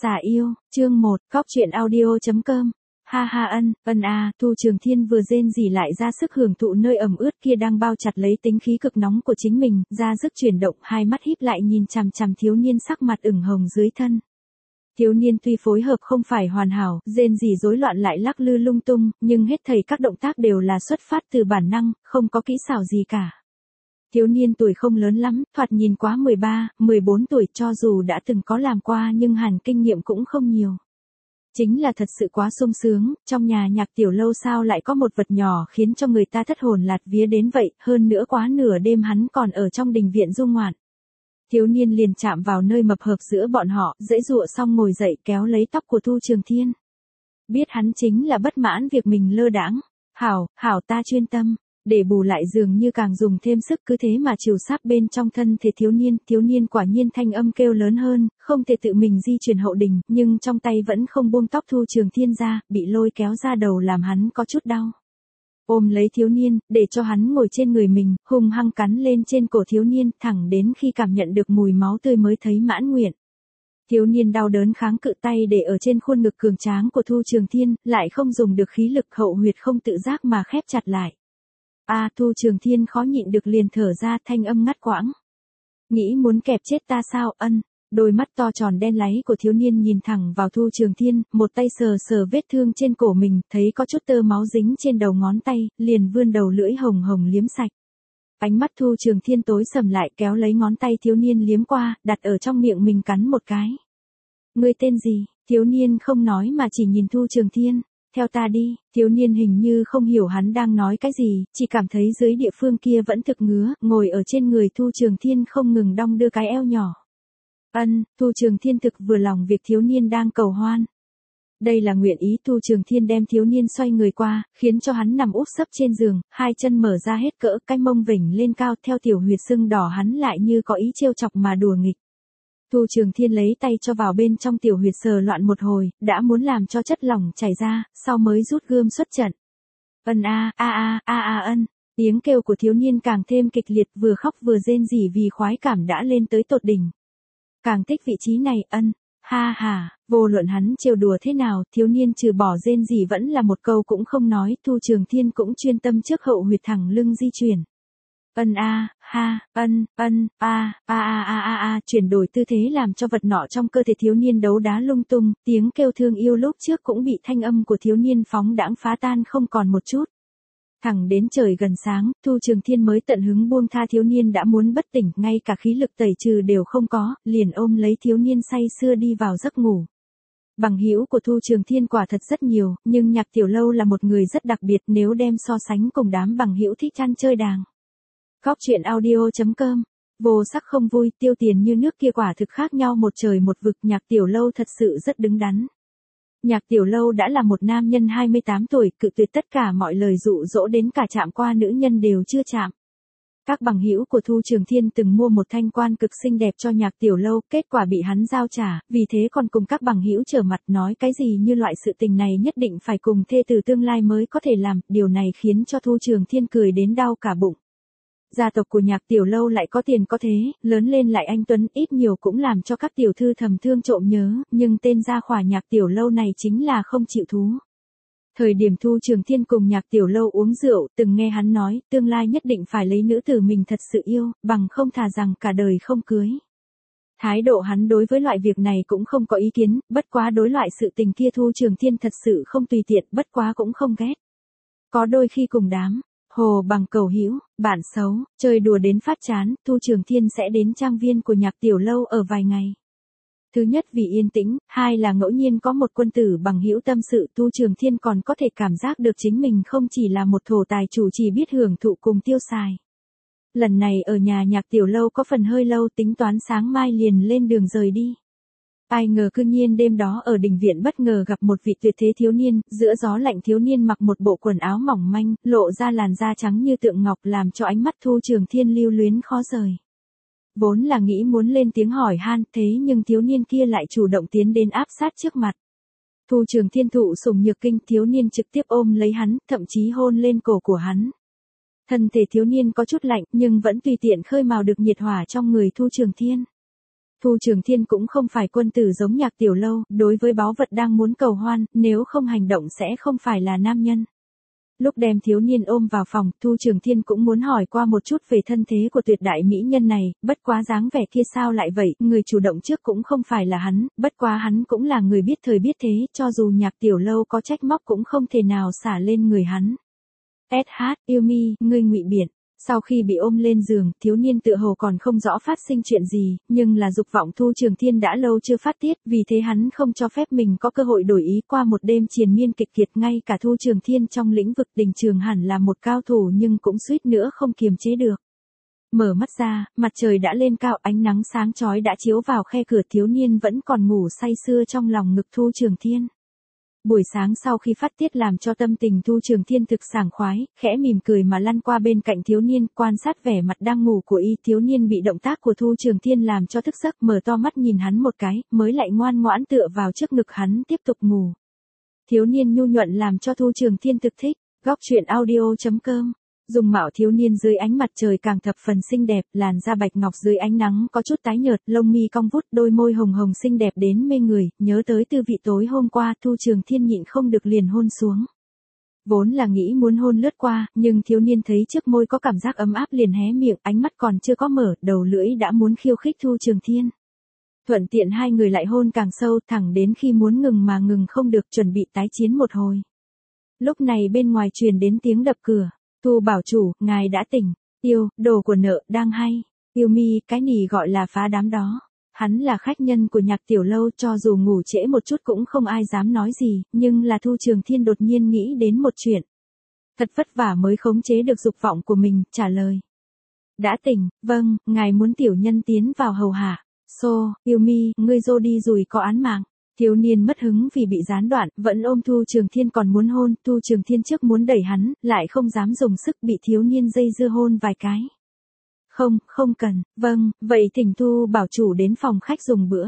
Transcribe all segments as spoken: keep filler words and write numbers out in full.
Xả yêu, chương một, cóc truyện audio.com. Ha ha ân, ân a, Thu Trường Thiên vừa rên rỉ lại ra sức hưởng thụ nơi ẩm ướt kia đang bao chặt lấy tính khí cực nóng của chính mình, ra sức chuyển động, hai mắt híp lại nhìn chằm chằm thiếu niên sắc mặt ửng hồng dưới thân. Thiếu niên tuy phối hợp không phải hoàn hảo, rên rỉ rối loạn lại lắc lư lung tung, nhưng hết thảy các động tác đều là xuất phát từ bản năng, không có kỹ xảo gì cả. Thiếu niên tuổi không lớn lắm, thoạt nhìn quá mười ba, mười bốn tuổi, cho dù đã từng có làm qua nhưng hẳn kinh nghiệm cũng không nhiều. Chính là thật sự quá sung sướng, trong nhà nhạc tiểu lâu sao lại có một vật nhỏ khiến cho người ta thất hồn lạc vía đến vậy, hơn nữa quá nửa đêm hắn còn ở trong đình viện du ngoạn. Thiếu niên liền chạm vào nơi mập hợp giữa bọn họ, dãy dụa xong ngồi dậy kéo lấy tóc của Thu Trường Thiên. Biết hắn chính là bất mãn việc mình lơ đãng. Hảo, hảo ta chuyên tâm. Để bù lại dường như càng dùng thêm sức, cứ thế mà chiều sáp bên trong thân thể thiếu niên, thiếu niên quả nhiên thanh âm kêu lớn hơn, không thể tự mình di chuyển hậu đình, nhưng trong tay vẫn không buông tóc Thu Trường Thiên ra, bị lôi kéo ra đầu làm hắn có chút đau. Ôm lấy thiếu niên, để cho hắn ngồi trên người mình, hung hăng cắn lên trên cổ thiếu niên, thẳng đến khi cảm nhận được mùi máu tươi mới thấy mãn nguyện. Thiếu niên đau đớn kháng cự tay để ở trên khuôn ngực cường tráng của Thu Trường Thiên, lại không dùng được khí lực, hậu huyệt không tự giác mà khép chặt lại. A à, Thu Trường Thiên khó nhịn được liền thở ra, thanh âm ngắt quãng. Nghĩ muốn kẹp chết ta sao? Ân. Đôi mắt to tròn đen láy của thiếu niên nhìn thẳng vào Thu Trường Thiên, một tay sờ sờ vết thương trên cổ mình, thấy có chút tơ máu dính trên đầu ngón tay, liền vươn đầu lưỡi hồng hồng liếm sạch. Ánh mắt Thu Trường Thiên tối sầm lại, kéo lấy ngón tay thiếu niên liếm qua, đặt ở trong miệng mình cắn một cái. Ngươi tên gì? Thiếu niên không nói mà chỉ nhìn Thu Trường Thiên. Theo ta đi, thiếu niên hình như không hiểu hắn đang nói cái gì, chỉ cảm thấy dưới địa phương kia vẫn thực ngứa, ngồi ở trên người Thu Trường Thiên không ngừng đong đưa cái eo nhỏ. Ân, Thu Trường Thiên thực vừa lòng việc thiếu niên đang cầu hoan. Đây là nguyện ý. Thu Trường Thiên đem thiếu niên xoay người qua, khiến cho hắn nằm úp sấp trên giường, hai chân mở ra hết cỡ, cái mông vểnh lên cao, theo tiểu huyệt sưng đỏ hắn lại như có ý trêu chọc mà đùa nghịch. Thu Trường Thiên lấy tay cho vào bên trong tiểu huyệt sờ loạn một hồi, đã muốn làm cho chất lỏng chảy ra, sau mới rút gươm xuất trận. Ân a, a a, a a ân. Tiếng kêu của thiếu niên càng thêm kịch liệt, vừa khóc vừa rên rỉ vì khoái cảm đã lên tới tột đỉnh. Càng thích vị trí này, ân. Ha ha, vô luận hắn trêu đùa thế nào, thiếu niên trừ bỏ rên rỉ vẫn là một câu cũng không nói, Thu Trường Thiên cũng chuyên tâm trước hậu huyệt thẳng lưng di chuyển. Ân a, ha, ân, ân, a, a a a a a, chuyển đổi tư thế làm cho vật nọ trong cơ thể thiếu niên đấu đá lung tung, tiếng kêu thương yêu lúc trước cũng bị thanh âm của thiếu niên phóng đãng phá tan không còn một chút. Thẳng đến trời gần sáng, Thu Trường Thiên mới tận hứng buông tha, thiếu niên đã muốn bất tỉnh, ngay cả khí lực tẩy trừ đều không có, liền ôm lấy thiếu niên say sưa đi vào giấc ngủ. Bằng hữu của Thu Trường Thiên quả thật rất nhiều, nhưng nhạc tiểu lâu là một người rất đặc biệt nếu đem so sánh cùng đám bằng hữu thích ăn chơi đàng. Cóc truyện audio.com. Vô sắc không vui, tiêu tiền như nước kia quả thực khác nhau một trời một vực, nhạc tiểu lâu thật sự rất đứng đắn. Nhạc tiểu lâu đã là một nam nhân hai mươi tám tuổi, cự tuyệt tất cả mọi lời dụ dỗ, đến cả chạm qua nữ nhân đều chưa chạm. Các bằng hữu của Thu Trường Thiên từng mua một thanh quan cực xinh đẹp cho nhạc tiểu lâu, kết quả bị hắn giao trả, vì thế còn cùng các bằng hữu trở mặt nói cái gì như loại sự tình này nhất định phải cùng thê từ tương lai mới có thể làm, điều này khiến cho Thu Trường Thiên cười đến đau cả bụng. Gia tộc của nhạc tiểu lâu lại có tiền có thế, lớn lên lại anh tuấn, ít nhiều cũng làm cho các tiểu thư thầm thương trộm nhớ, nhưng tên gia khỏa nhạc tiểu lâu này chính là không chịu thú. Thời điểm Thu Trường Thiên cùng nhạc tiểu lâu uống rượu, từng nghe hắn nói, tương lai nhất định phải lấy nữ tử mình thật sự yêu, bằng không thà rằng cả đời không cưới. Thái độ hắn đối với loại việc này cũng không có ý kiến, bất quá đối loại sự tình kia Thu Trường Thiên thật sự không tùy tiện, bất quá cũng không ghét. Có đôi khi cùng đám hồ bằng cầu hữu, bạn xấu, chơi đùa đến phát chán, Thu Trường Thiên sẽ đến trang viên của nhạc tiểu lâu ở vài ngày. Thứ nhất vì yên tĩnh, hai là ngẫu nhiên có một quân tử bằng hữu tâm sự, Thu Trường Thiên còn có thể cảm giác được chính mình không chỉ là một thổ tài chủ chỉ biết hưởng thụ cùng tiêu xài. Lần này ở nhà nhạc tiểu lâu có phần hơi lâu, tính toán sáng mai liền lên đường rời đi. Ai ngờ cư nhiên đêm đó ở đình viện bất ngờ gặp một vị tuyệt thế thiếu niên, giữa gió lạnh thiếu niên mặc một bộ quần áo mỏng manh, lộ ra làn da trắng như tượng ngọc làm cho ánh mắt Thu Trường Thiên lưu luyến khó rời. Vốn là nghĩ muốn lên tiếng hỏi han, thế nhưng thiếu niên kia lại chủ động tiến đến áp sát trước mặt. Thu Trường Thiên thụ sủng nhược kinh, thiếu niên trực tiếp ôm lấy hắn, thậm chí hôn lên cổ của hắn. Thân thể thiếu niên có chút lạnh nhưng vẫn tùy tiện khơi mào được nhiệt hỏa trong người Thu Trường Thiên. Thu Trường Thiên cũng không phải quân tử giống Nhạc Tiểu Lâu, đối với báu vật đang muốn cầu hoan, nếu không hành động sẽ không phải là nam nhân. Lúc đem thiếu niên ôm vào phòng, Thu Trường Thiên cũng muốn hỏi qua một chút về thân thế của tuyệt đại mỹ nhân này, bất quá dáng vẻ kia sao lại vậy, người chủ động trước cũng không phải là hắn, bất quá hắn cũng là người biết thời biết thế, cho dù Nhạc Tiểu Lâu có trách móc cũng không thể nào xả lên người hắn. ét hát, yêu mi, ngươi ngụy biện. Sau khi bị ôm lên giường, thiếu niên tựa hồ còn không rõ phát sinh chuyện gì, nhưng là dục vọng Thu Trường Thiên đã lâu chưa phát tiết, vì thế hắn không cho phép mình có cơ hội đổi ý. Qua một đêm triền miên kịch kiệt, ngay cả Thu Trường Thiên trong lĩnh vực Đình Trường hẳn là một cao thủ nhưng cũng suýt nữa không kiềm chế được. Mở mắt ra, mặt trời đã lên cao, ánh nắng sáng chói đã chiếu vào khe cửa, thiếu niên vẫn còn ngủ say sưa trong lòng ngực Thu Trường Thiên. Buổi sáng sau khi phát tiết làm cho tâm tình Thu Trường Thiên thực sảng khoái, khẽ mỉm cười mà lăn qua bên cạnh thiếu niên, quan sát vẻ mặt đang ngủ của y. Thiếu niên bị động tác của Thu Trường Thiên làm cho thức giấc, mở to mắt nhìn hắn một cái, mới lại ngoan ngoãn tựa vào trước ngực hắn tiếp tục ngủ. Thiếu niên nhu nhuận làm cho Thu Trường Thiên thực thích. Góc truyện audio chấm com. Dung mạo thiếu niên dưới ánh mặt trời càng thập phần xinh đẹp, làn da bạch ngọc dưới ánh nắng có chút tái nhợt, lông mi cong vút, đôi môi hồng hồng xinh đẹp đến mê người, nhớ tới tư vị tối hôm qua, Thu Trường Thiên nhịn không được liền hôn xuống. Vốn là nghĩ muốn hôn lướt qua, nhưng thiếu niên thấy trước môi có cảm giác ấm áp liền hé miệng, ánh mắt còn chưa có mở, đầu lưỡi đã muốn khiêu khích Thu Trường Thiên. Thuận tiện hai người lại hôn càng sâu, thẳng đến khi muốn ngừng mà ngừng không được, chuẩn bị tái chiến một hồi. Lúc này bên ngoài truyền đến tiếng đập cửa. Thu bảo chủ, ngài đã tỉnh. Yêu, đồ của nợ, đang hay. Yêu mi, cái nỉ gọi là phá đám đó. Hắn là khách nhân của Nhạc Tiểu Lâu, cho dù ngủ trễ một chút cũng không ai dám nói gì, nhưng là Thu Trường Thiên đột nhiên nghĩ đến một chuyện. Thật vất vả mới khống chế được dục vọng của mình, trả lời. Đã tỉnh, vâng, ngài muốn tiểu nhân tiến vào hầu hạ. Xô, yêu mi, ngươi dô đi rồi có án mạng. Thiếu niên mất hứng vì bị gián đoạn, vẫn ôm Thu Trường Thiên còn muốn hôn, Thu Trường Thiên trước muốn đẩy hắn, lại không dám dùng sức, bị thiếu niên dây dưa hôn vài cái. Không, không cần, vâng, vậy thỉnh Thu bảo chủ đến phòng khách dùng bữa.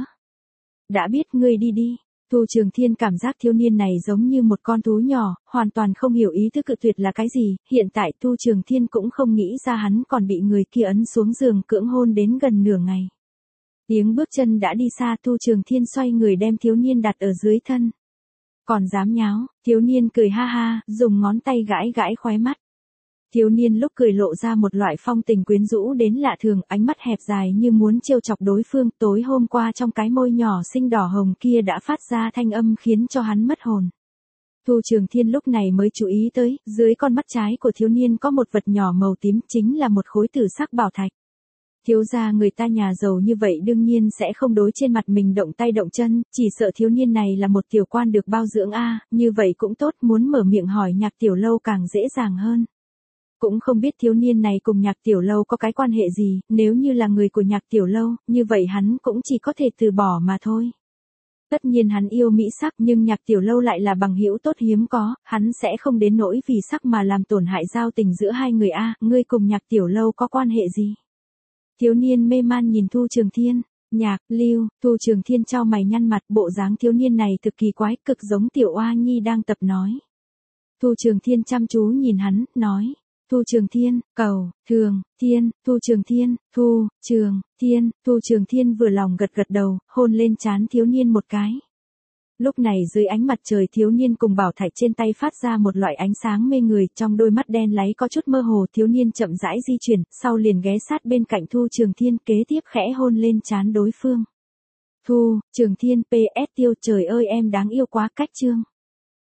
Đã biết, ngươi đi đi. Thu Trường Thiên cảm giác thiếu niên này giống như một con thú nhỏ, hoàn toàn không hiểu ý thức cự tuyệt là cái gì, hiện tại Thu Trường Thiên cũng không nghĩ ra hắn còn bị người kia ấn xuống giường cưỡng hôn đến gần nửa ngày. Tiếng bước chân đã đi xa, Thu Trường Thiên xoay người đem thiếu niên đặt ở dưới thân. Còn dám nháo, thiếu niên cười ha ha, dùng ngón tay gãi gãi khóe mắt. Thiếu niên lúc cười lộ ra một loại phong tình quyến rũ đến lạ thường, ánh mắt hẹp dài như muốn trêu chọc đối phương. Tối hôm qua trong cái môi nhỏ xinh đỏ hồng kia đã phát ra thanh âm khiến cho hắn mất hồn. Thu Trường Thiên lúc này mới chú ý tới, dưới con mắt trái của thiếu niên có một vật nhỏ màu tím, chính là một khối tử sắc bảo thạch. Thiếu gia người ta nhà giàu như vậy đương nhiên sẽ không đối trên mặt mình động tay động chân, chỉ sợ thiếu niên này là một tiểu quan được bao dưỡng a, như vậy cũng tốt, muốn mở miệng hỏi Nhạc Tiểu Lâu càng dễ dàng hơn. Cũng không biết thiếu niên này cùng Nhạc Tiểu Lâu có cái quan hệ gì, nếu như là người của Nhạc Tiểu Lâu, như vậy hắn cũng chỉ có thể từ bỏ mà thôi. Tất nhiên hắn yêu mỹ sắc, nhưng Nhạc Tiểu Lâu lại là bằng hữu tốt hiếm có, hắn sẽ không đến nỗi vì sắc mà làm tổn hại giao tình giữa hai người a, ngươi cùng Nhạc Tiểu Lâu có quan hệ gì? Thiếu niên mê man nhìn Thu Trường Thiên. Nhạc, Lưu, Thu Trường Thiên chau mày nhăn mặt, bộ dáng thiếu niên này thực kỳ quái, cực giống tiểu oa nhi đang tập nói. Thu Trường Thiên chăm chú nhìn hắn, nói. Thu Trường Thiên, cầu, thường, thiên, Thu Trường Thiên, Thu, Trường, Thiên, Thu Trường Thiên vừa lòng gật gật đầu, hôn lên trán thiếu niên một cái. Lúc này dưới ánh mặt trời thiếu niên cùng bảo thạch trên tay phát ra một loại ánh sáng mê người, trong đôi mắt đen láy có chút mơ hồ, thiếu niên chậm rãi di chuyển, sau liền ghé sát bên cạnh Thu Trường Thiên, kế tiếp khẽ hôn lên trán đối phương. Thu, Trường Thiên, pê ét Tiêu, trời ơi em đáng yêu quá, cách chương.